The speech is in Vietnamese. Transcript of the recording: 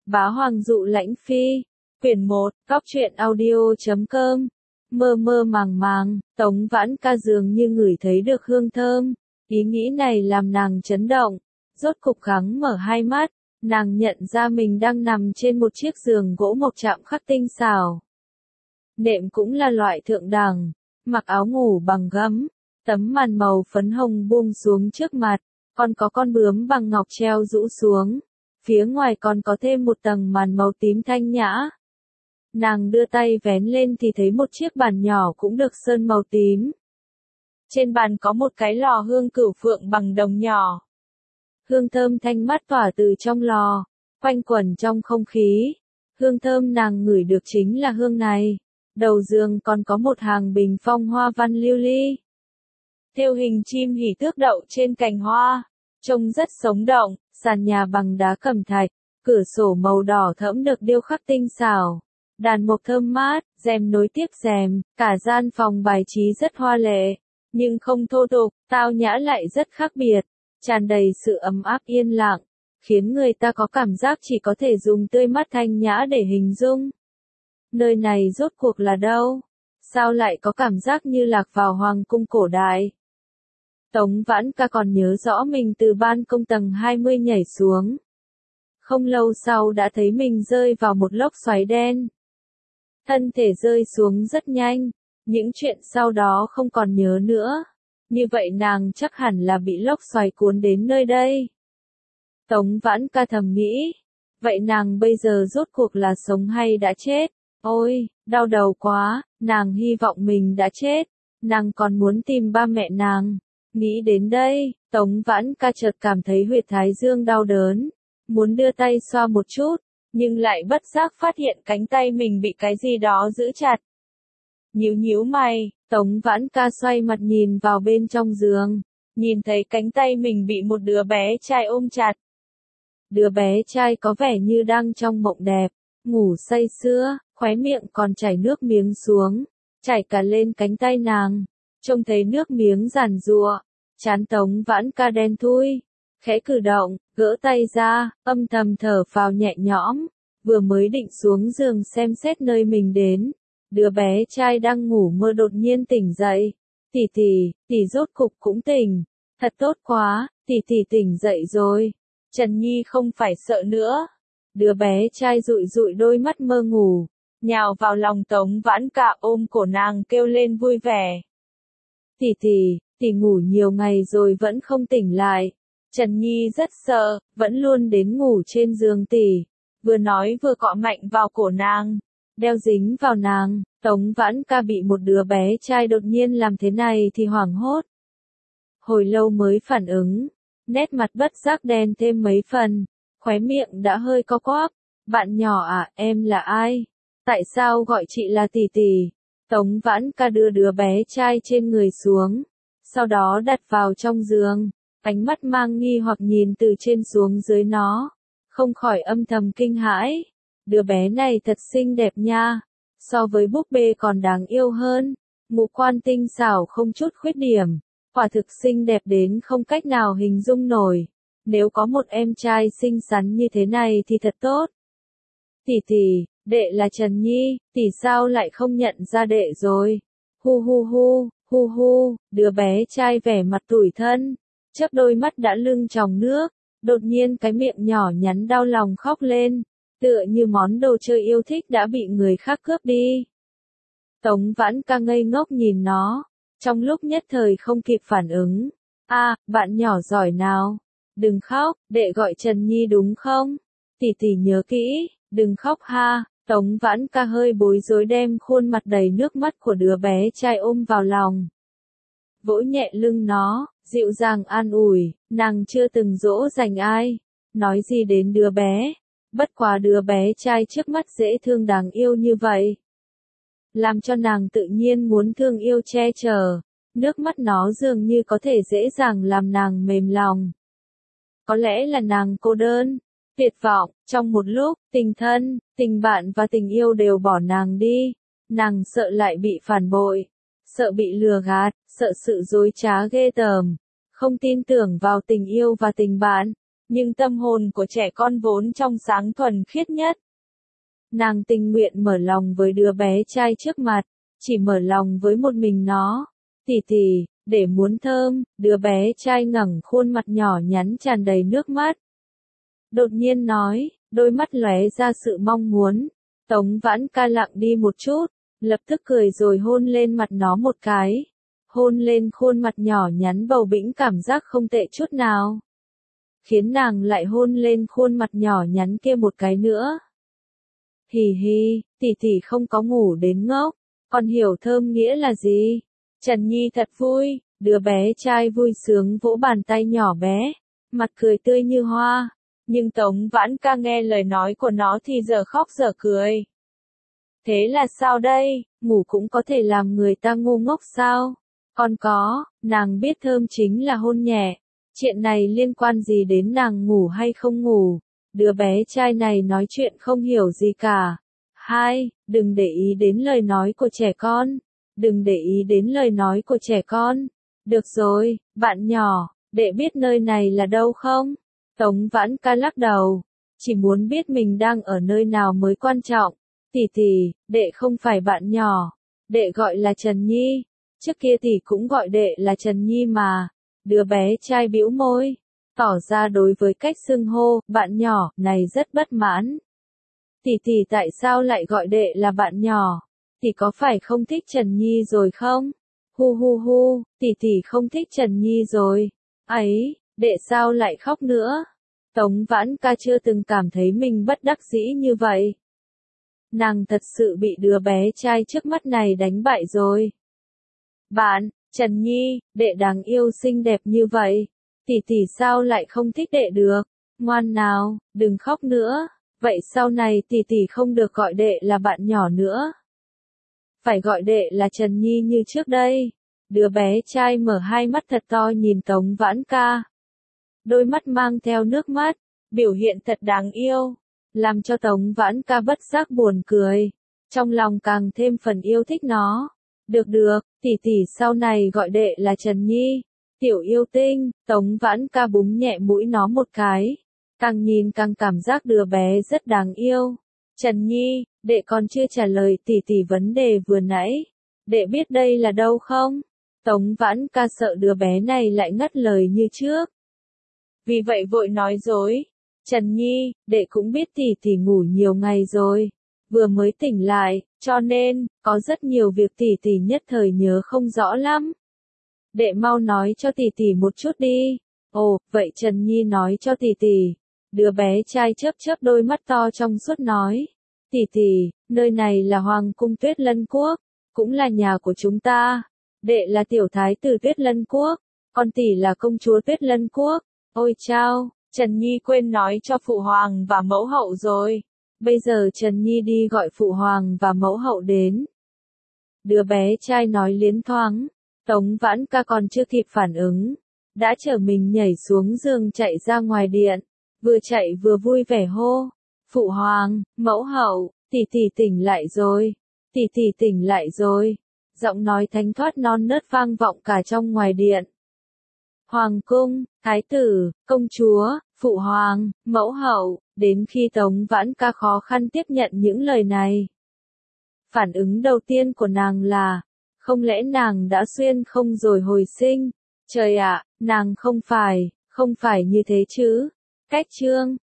Bá Hoàng dụ lãnh phi. Quyển 1, Góc truyện audio.com. Mơ mơ màng màng, Tống Vãn Ca dường như ngửi thấy được hương thơm. Ý nghĩ này làm nàng chấn động. Rốt cục gắng mở hai mắt, nàng nhận ra mình đang nằm trên một chiếc giường gỗ mộc chạm khắc tinh xảo. Nệm cũng là loại thượng đẳng, mặc áo ngủ bằng gấm, tấm màn màu phấn hồng buông xuống trước mặt, còn có con bướm bằng ngọc treo rũ xuống. Phía ngoài còn có thêm một tầng màn màu tím thanh nhã. Nàng đưa tay vén lên thì thấy một chiếc bàn nhỏ cũng được sơn màu tím. Trên bàn có một cái lò hương cửu phượng bằng đồng nhỏ. Hương thơm thanh mát tỏa từ trong lò, quanh quẩn trong không khí. Hương thơm nàng ngửi được chính là hương này. Đầu giường còn có một hàng bình phong hoa văn lưu ly. Thêu hình chim hỉ tước đậu trên cành hoa, trông rất sống động. Sàn nhà bằng đá cẩm thạch, cửa sổ màu đỏ thẫm được điêu khắc tinh xảo. Đàn mộc thơm mát, rèm nối tiếp rèm, cả gian phòng bài trí rất hoa lệ, nhưng không thô tục, tao nhã lại rất khác biệt, tràn đầy sự ấm áp yên lặng, khiến người ta có cảm giác chỉ có thể dùng tươi mát thanh nhã để hình dung. Nơi này rốt cuộc là đâu? Sao lại có cảm giác như lạc vào hoàng cung cổ đại? Tống Vãn Ca còn nhớ rõ mình từ ban công tầng 20 nhảy xuống. Không lâu sau đã thấy mình rơi vào một lốc xoáy đen. Thân thể rơi xuống rất nhanh, những chuyện sau đó không còn nhớ nữa. Như vậy nàng chắc hẳn là bị lốc xoáy cuốn đến nơi đây. Tống Vãn Ca thầm nghĩ, vậy nàng bây giờ rốt cuộc là sống hay đã chết? Ôi, đau đầu quá, nàng hy vọng mình đã chết, nàng còn muốn tìm ba mẹ nàng. Nghĩ đến đây, Tống Vãn Ca chợt cảm thấy huyệt thái dương đau đớn, muốn đưa tay xoa một chút, nhưng lại bất giác phát hiện cánh tay mình bị cái gì đó giữ chặt. Nhíu nhíu mày, Tống Vãn Ca xoay mặt nhìn vào bên trong giường, nhìn thấy cánh tay mình bị một đứa bé trai ôm chặt. Đứa bé trai có vẻ như đang trong mộng đẹp, ngủ say sưa, khóe miệng còn chảy nước miếng xuống, chảy cả lên cánh tay nàng, trông thấy nước miếng giàn giụa. Trán Tống Vãn Ca đen thui, khẽ cử động, gỡ tay ra, âm thầm thở phào nhẹ nhõm, vừa mới định xuống giường xem xét nơi mình đến. Đứa bé trai đang ngủ mơ đột nhiên tỉnh dậy. Tỷ rốt cục cũng tỉnh. Thật tốt quá, tỷ tỉnh dậy rồi. Trần Nhi không phải sợ nữa. Đứa bé trai dụi dụi đôi mắt mơ ngủ, nhào vào lòng Tống Vãn Ca ôm cổ nàng kêu lên vui vẻ. Tỷ ngủ nhiều ngày rồi vẫn không tỉnh lại. Trần Nhi rất sợ, vẫn luôn đến ngủ trên giường tỷ. Vừa nói vừa cọ mạnh vào cổ nàng, đeo dính vào nàng. Tống Vãn Ca bị một đứa bé trai đột nhiên làm thế này thì hoảng hốt. Hồi lâu mới phản ứng, nét mặt bất giác đen thêm mấy phần, khóe miệng đã hơi co quắp. Bạn nhỏ à, em là ai? Tại sao gọi chị là tỷ? Tống Vãn Ca đưa đứa bé trai trên người xuống, sau đó đặt vào trong giường, ánh mắt mang nghi hoặc nhìn từ trên xuống dưới nó, không khỏi âm thầm kinh hãi. Đứa bé này thật xinh đẹp nha, so với búp bê còn đáng yêu hơn, ngũ quan tinh xảo không chút khuyết điểm, quả thực xinh đẹp đến không cách nào hình dung nổi. Nếu có một em trai xinh xắn như thế này thì thật tốt. Tỷ, đệ là Trần Nhi, tỷ sao lại không nhận ra đệ rồi? Hu, đứa bé trai vẻ mặt tủi thân, chớp đôi mắt đã lưng tròng nước, đột nhiên cái miệng nhỏ nhắn đau lòng khóc lên, tựa như món đồ chơi yêu thích đã bị người khác cướp đi. Tống Vãn Ca ngây ngốc nhìn nó, trong lúc nhất thời không kịp phản ứng. Bạn nhỏ giỏi nào, đừng khóc, đệ gọi Trần Nhi đúng không? Tỷ nhớ kỹ, đừng khóc ha. Tống Vãn Ca hơi bối rối đem khuôn mặt đầy nước mắt của đứa bé trai ôm vào lòng, vỗ nhẹ lưng nó, dịu dàng an ủi. Nàng chưa từng dỗ dành ai, nói gì đến đứa bé, bất quá đứa bé trai trước mắt dễ thương đáng yêu như vậy, làm cho nàng tự nhiên muốn thương yêu che chở. Nước mắt nó dường như có thể dễ dàng làm nàng mềm lòng. Có lẽ là nàng cô đơn, tuyệt vọng, trong một lúc, tình thân, tình bạn và tình yêu đều bỏ nàng đi. Nàng sợ lại bị phản bội, sợ bị lừa gạt, sợ sự dối trá ghê tởm, không tin tưởng vào tình yêu và tình bạn. nhưng tâm hồn của trẻ con vốn trong sáng thuần khiết nhất. Nàng tình nguyện mở lòng với đứa bé trai trước mặt, chỉ mở lòng với một mình nó. Tỷ tỷ, để muốn thơm, đứa bé trai ngẩng khuôn mặt nhỏ nhắn tràn đầy nước mắt. Đột nhiên nói, đôi mắt lóe ra sự mong muốn. Tống Vãn Ca lặng đi một chút, lập tức cười rồi hôn lên mặt nó một cái. Hôn lên khuôn mặt nhỏ nhắn bầu bĩnh cảm giác không tệ chút nào. Khiến nàng lại hôn lên khuôn mặt nhỏ nhắn kia một cái nữa. Hì hì, tỷ tỷ không có ngủ đến ngốc, còn hiểu thơm nghĩa là gì? Trần Nhi thật vui, đứa bé trai vui sướng vỗ bàn tay nhỏ bé, mặt cười tươi như hoa. Nhưng Tống Vãn Ca nghe lời nói của nó thì giờ khóc giờ cười. Thế là sao đây, ngủ cũng có thể làm người ta ngu ngốc sao? Còn có, nàng biết thơm chính là hôn nhẹ. Chuyện này liên quan gì đến nàng ngủ hay không ngủ? Đứa bé trai này nói chuyện không hiểu gì cả. Hai, đừng để ý đến lời nói của trẻ con. Đừng để ý đến lời nói của trẻ con. Được rồi, bạn nhỏ, đệ biết nơi này là đâu không? Tống Vãn Ca lắc đầu. Chỉ muốn biết mình đang ở nơi nào mới quan trọng. Tỷ tỷ, đệ không phải bạn nhỏ. Đệ gọi là Trần Nhi. Trước kia tỷ cũng gọi đệ là Trần Nhi mà. Đứa bé trai bĩu môi, tỏ ra đối với cách xưng hô, bạn nhỏ, này rất bất mãn. Tỷ tỷ tại sao lại gọi đệ là bạn nhỏ? Tỷ có phải không thích Trần Nhi rồi không? Hu hu hu, tỷ tỷ không thích Trần Nhi rồi. Ấy, đệ sao lại khóc nữa? Tống Vãn Ca chưa từng cảm thấy mình bất đắc dĩ như vậy. Nàng thật sự bị đứa bé trai trước mắt này đánh bại rồi. Bạn, Trần Nhi, đệ đáng yêu xinh đẹp như vậy. Tỷ tỷ sao lại không thích đệ được? Ngoan nào, đừng khóc nữa. Vậy sau này tỷ tỷ không được gọi đệ là bạn nhỏ nữa. Phải gọi đệ là Trần Nhi như trước đây. Đứa bé trai mở hai mắt thật to nhìn Tống Vãn Ca. Đôi mắt mang theo nước mắt, biểu hiện thật đáng yêu. Làm cho Tống Vãn Ca bất giác buồn cười. Trong lòng càng thêm phần yêu thích nó. Được được, tỷ tỷ sau này gọi đệ là Trần Nhi. Tiểu yêu tinh, Tống Vãn Ca búng nhẹ mũi nó một cái. Càng nhìn càng cảm giác đứa bé rất đáng yêu. Trần Nhi, đệ còn chưa trả lời tỷ tỷ vấn đề vừa nãy. Đệ biết đây là đâu không? Tống Vãn Ca sợ đứa bé này lại ngắt lời như trước. Vì vậy vội nói dối. Trần Nhi, đệ cũng biết tỷ tỷ ngủ nhiều ngày rồi. Vừa mới tỉnh lại, cho nên, có rất nhiều việc tỷ tỷ nhất thời nhớ không rõ lắm. Đệ mau nói cho tỷ tỷ một chút đi. Ồ, vậy Trần Nhi nói cho tỷ tỷ. Đứa bé trai chớp chớp đôi mắt to trong suốt nói. Tỷ tỷ, nơi này là Hoàng cung Tuyết Lân Quốc, cũng là nhà của chúng ta. Đệ là tiểu thái tử Tuyết Lân Quốc, còn tỷ là công chúa Tuyết Lân Quốc. Ôi chao, Trần Nhi quên nói cho phụ hoàng và mẫu hậu rồi. Bây giờ Trần Nhi đi gọi phụ hoàng và mẫu hậu đến. Đứa bé trai nói liến thoáng. Tống Vãn Ca còn chưa kịp phản ứng, đã trở mình nhảy xuống giường chạy ra ngoài điện, vừa chạy vừa vui vẻ hô. Phụ hoàng, mẫu hậu, tỷ tỷ tỉnh lại rồi, tỷ tỷ tỉnh lại rồi. Giọng nói thánh thoát non nớt vang vọng cả trong ngoài điện. Hoàng cung, thái tử, công chúa, phụ hoàng, mẫu hậu, đến khi Tống Vãn Ca khó khăn tiếp nhận những lời này. Phản ứng đầu tiên của nàng là, không lẽ nàng đã xuyên không rồi hồi sinh? Trời ạ, nàng không phải như thế chứ. Cách chương